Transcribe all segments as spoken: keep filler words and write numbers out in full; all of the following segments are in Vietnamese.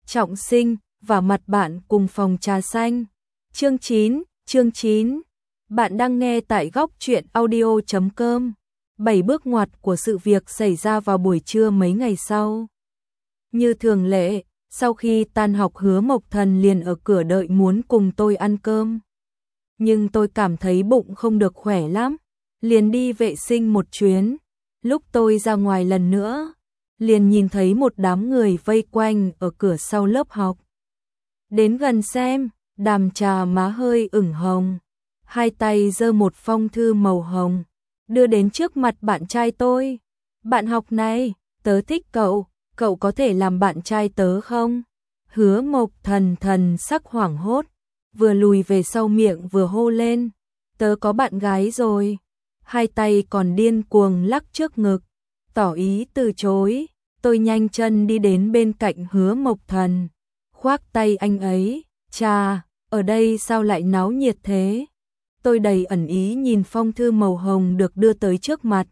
trọng sinh, và mặt bạn cùng phòng trà xanh. Chương chín, chương chín. Bạn đang nghe tại góc truyện audio chấm com. Bảy bước ngoặt của sự việc xảy ra vào buổi trưa mấy ngày sau. Như thường lệ, sau khi tan học Hứa Mộc Thần liền ở cửa đợi muốn cùng tôi ăn cơm. Nhưng tôi cảm thấy bụng không được khỏe lắm, liền đi vệ sinh một chuyến. Lúc tôi ra ngoài lần nữa, liền nhìn thấy một đám người vây quanh ở cửa sau lớp học. Đến gần xem, Đàm Trà má hơi ửng hồng, hai tay giơ một phong thư màu hồng, đưa đến trước mặt bạn trai tôi. Bạn học này, tớ thích cậu, cậu có thể làm bạn trai tớ không? Hứa Mộc Thần thần sắc hoảng hốt, vừa lùi về sau miệng vừa hô lên, tớ có bạn gái rồi. Hai tay còn điên cuồng lắc trước ngực, tỏ ý từ chối. Tôi nhanh chân đi đến bên cạnh Hứa Mộc Thần, khoác tay anh ấy. Chà, ở đây sao lại náo nhiệt thế? Tôi đầy ẩn ý nhìn phong thư màu hồng được đưa tới trước mặt.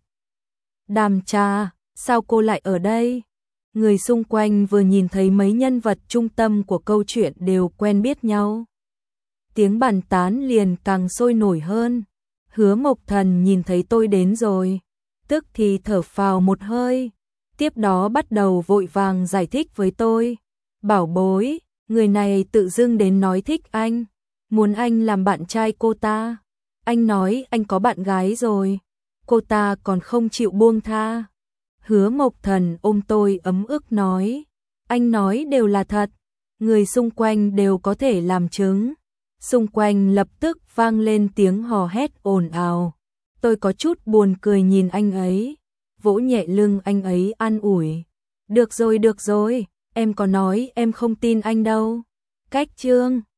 Đàm Trà, sao cô lại ở đây? Người xung quanh vừa nhìn thấy mấy nhân vật trung tâm của câu chuyện đều quen biết nhau. Tiếng bàn tán liền càng sôi nổi hơn. Hứa Mộc Thần nhìn thấy tôi đến rồi, tức thì thở phào một hơi, tiếp đó bắt đầu vội vàng giải thích với tôi. Bảo bối, người này tự dưng đến nói thích anh, muốn anh làm bạn trai cô ta. Anh nói anh có bạn gái rồi, cô ta còn không chịu buông tha. Hứa Mộc Thần ôm tôi ấm ức nói, anh nói đều là thật, người xung quanh đều có thể làm chứng. Xung quanh lập tức vang lên tiếng hò hét ồn ào. Tôi có chút buồn cười nhìn anh ấy, vỗ nhẹ lưng anh ấy an ủi. Được rồi, được rồi, em có nói em không tin anh đâu. Cách chương